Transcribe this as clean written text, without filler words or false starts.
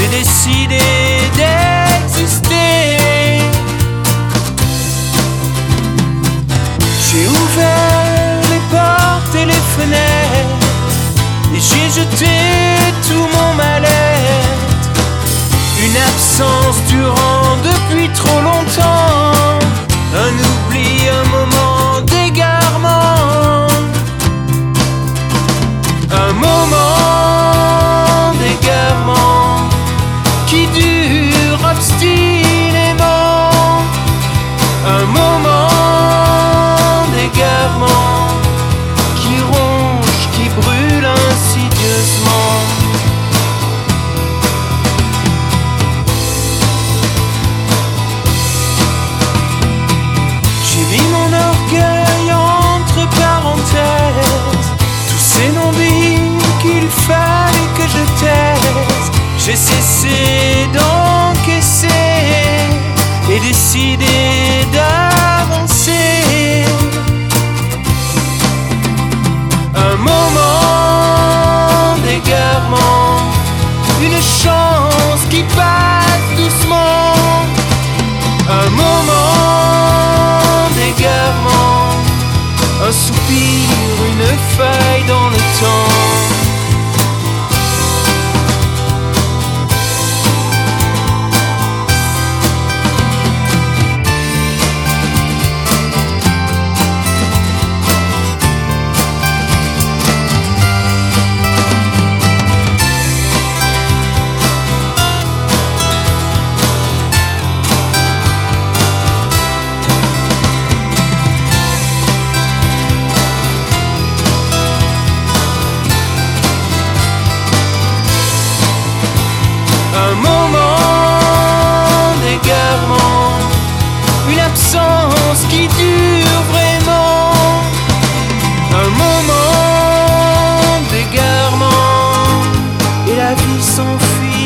décidé d'exister. J'ai ouvert les portes et les fenêtres et j'ai jeté tout mon mal-être. Une absence durant depuis trop longtemps, un oubli, un moment d'égarement, un moment d'égarement qui dure obstinément, un moment d'égarement qui ronge, qui brûle insidieusement. J'ai mis mon orgueil entre parenthèses, tous ces non-dits qu'il fallait que je taise. J'ai cessé d'encaisser et décidé d'avancer. Un moment d'égarement, une chance qui passe doucement. Un moment d'égarement, un soupir, une faille dans le temps. Un moment d'égarement, une absence qui dure vraiment. Un moment d'égarement, et la vie s'enfuit